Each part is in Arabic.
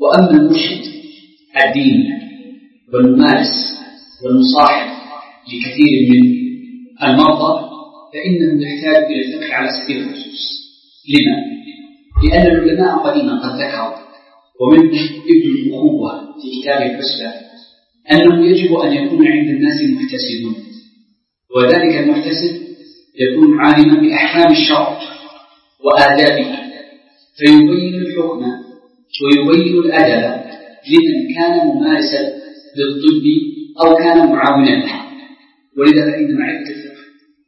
وأما المرشد الديني والممارس والمصاحب لكثير من المرضى فإنه يحتاج إلى الفقه على سبيل الخصوص. لما؟ لأن العلماء قديما قد ذكروا، ومن ابن الأخوة في كتابه الحسبة، أنه يجب أن يكون عند الناس محتسبون، وذلك المحتسب يكون عالما بأحكام الشرع وآدابه، فيبين الحكم ويبين الأدب لمن كان ممارسا للطب أو كان معاونا له. ولذا فإن معرفة الفقه،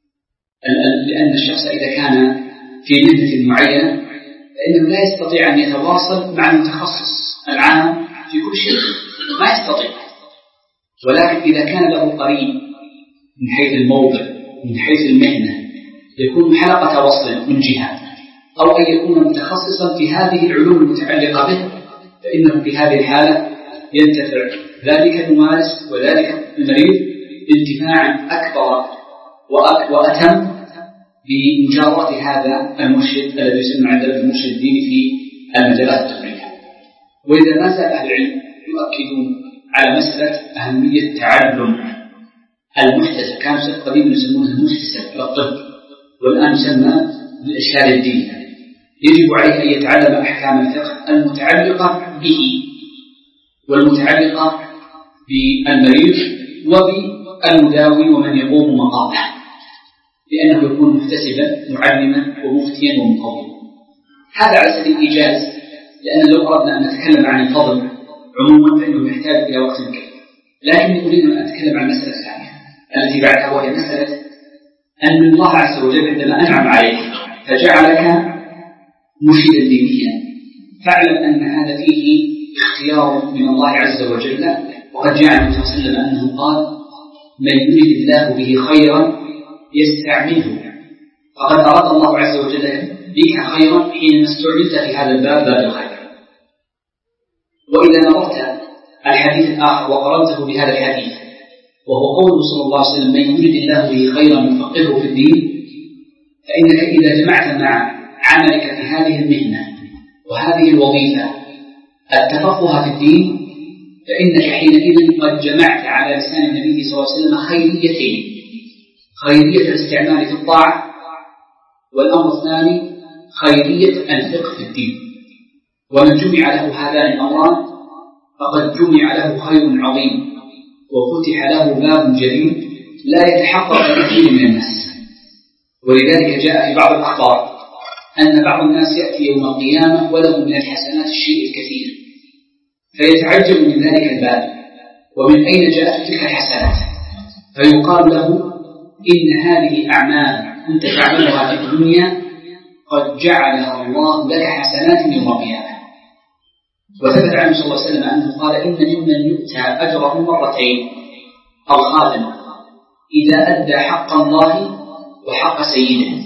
لأن الشخص إذا كان في مهنة معينة فإنه لا يستطيع أن يتواصل مع المتخصص العام في كل شيء، ما يستطيع. ولكن إذا كان له قريب من حيث الموضع من حيث المهنة يكون حلقة وصل من جهة، أو أن يكون متخصصا في هذه العلوم المتعلقة به، فإنه في هذه الحالة ينتفع ذلك الممارس وذلك المريض انتفاعا أكبر وأتم بمجاورة هذا المرشد الذي يسمى عندنا المرشد الديني في المجالات الطبية. وإذا ما زال أهل العلم يؤكدون على مسألة أهمية تعلم المحتسب. كانوا في القديم يسمونه المحتسب في الطب، والآن يسمى بالإشكال الديني. يجب عليه أن يتعلم أحكام الفقه المتعلقة به والمتعلقة بالمريض وبالمداوي ومن يقوم مقامه، لأنه يكون محتسبا معلما ومفتيا ومقوما. هذا على سبيل الإيجاز، لأن لو أردنا أن نتكلم عن الفضل عموما فإنه يحتاج إلى وقت كبير، لكن أريد أن أتكلم عن المسألة الثانية التي بعدها، وهي مسألة أن الله عز وجل عندما أنعم عليك فجعلك مرشدا دينيا، فاعلم أن هذا فيه اختيار من الله عز وجل. وقد جاء النبي صلى الله عليه وسلم أنه قال: من يريد الله به خيرا يستعمله، فقد أراد الله عز وجل بك خيرا حينما استعملت في هذا الباب، باب الخير. وإذا نظرت الحديث الآخر وقرنته بهذا الحديث، وهو قوله صلى الله عليه وسلم: من يريد الله به خيرا يفقهه في الدين، فإنك إذا جمعت مع عملك في هذه المهنة وهذه الوظيفة التفقه في الدين، فإنك حينئذ قد جمعت على لسان النبي صلى الله عليه وسلم خيريتين: خيرية الاستعمال في الطاعة، والأمر الثاني خيرية الفقه في الدين. ومن جمع له هذان الأمران فقد جمع له خير عظيم، وفتح له باب جديد لا يتحقق كثير من الناس. ولذلك جاء في بعض الأخبار أن بعض الناس يأتي يوم القيامة وله من الحسنات الشيء الكثير، فيتعجب من ذلك الباب ومن أين جاءت تلك الحسنات، فيقال له: إن هذه أعمال كنت تعملها في الدنيا قد جعلها الله لك حسنات يوم القيامة. وثبت عنه صلى الله عليه وسلم أنه قال: إن ممن يؤتى أجره مرتين الخادم إذا أدى حق الله وحق سيده،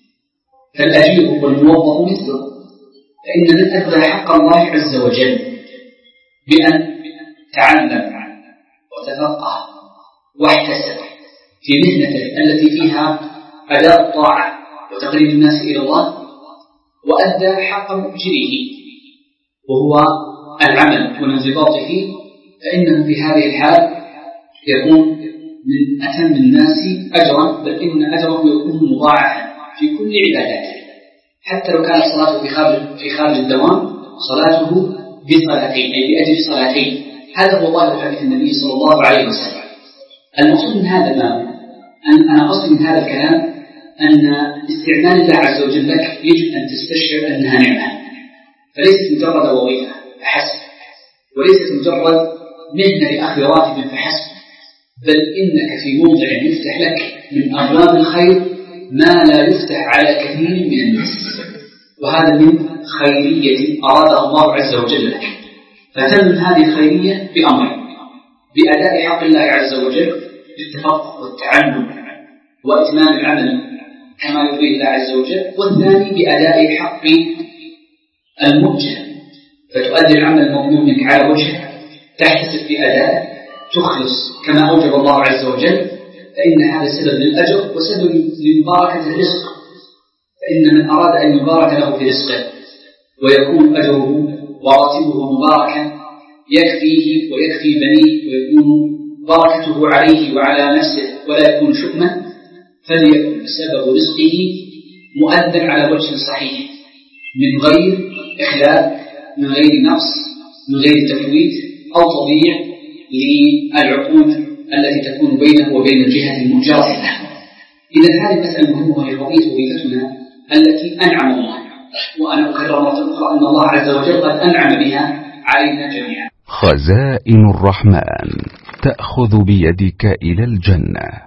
فالأجير والموظف مثله. فإن من أدى حق الله عز وجل بأن تعلم وتفقه واحتسب في مهنته التي فيها أداء الطاعة وتقريب الناس إلى الله، وأدى حق مؤجره وهو العمل والانضباط فيه، فإنه في هذه الحال يكون من أتم الناس أجرا، بل إن أجره يكون مضاعفا في كل عباداته، حتى لو كانت صلاته في خارج الدوام صلاته بصلاتين أي بأجر صلاتين. هذا هو ظاهر حديث النبي صلى الله عليه وسلم. المقصود من هذا الباب أنا قصدي من هذا الكلام أن استعمال الله عز وجل لك يجب أن تستشعر أنها نعمة، فليست مجرد وظيفة فحسب، وليست مجرد مهنة لأخذ راتب فحسب، بل إنك في موضع يفتح لك من أبواب الخير ما لا يفتح على كثير من الناس، وهذا من خيرية أرادها الله عز وجل لك. فتم هذه الخيرية بأمر: بأداء حق الله عز وجل بالتفقه والتعلم وإتمام العمل كما يريد الله عز وجل، والثاني بأداء حق المؤجر، فتؤدي العمل المطلوب منك على وجهه، تحتسب بأداء، تخلص كما أوجب الله عز وجل، فإن هذا سبب للأجر وسبب لمباركة الرزق. فإن من أراد أن يبارك له في رزقه ويكون أجره وراتبه مباركا يكفيه ويكفي بنيه ويكون بركته عليه وعلى نفسه ولا يكون شؤما، فليكن سبب رزقه مؤدًا على وجه صحيح من غير إخلال، من غير نقص، من غير تفويت أو تضييع للعقود التي تكون بينه وبين الجهة المؤجرة له. إذا هذه مسألة مهمة وهي قضية وظيفتنا التي أنعم الله، وأنا أكرر مرة أخرى أن الله عز وجل قد أنعم بها علينا جميعا. خزائن الرحمن تأخذ بيدك إلى الجنة.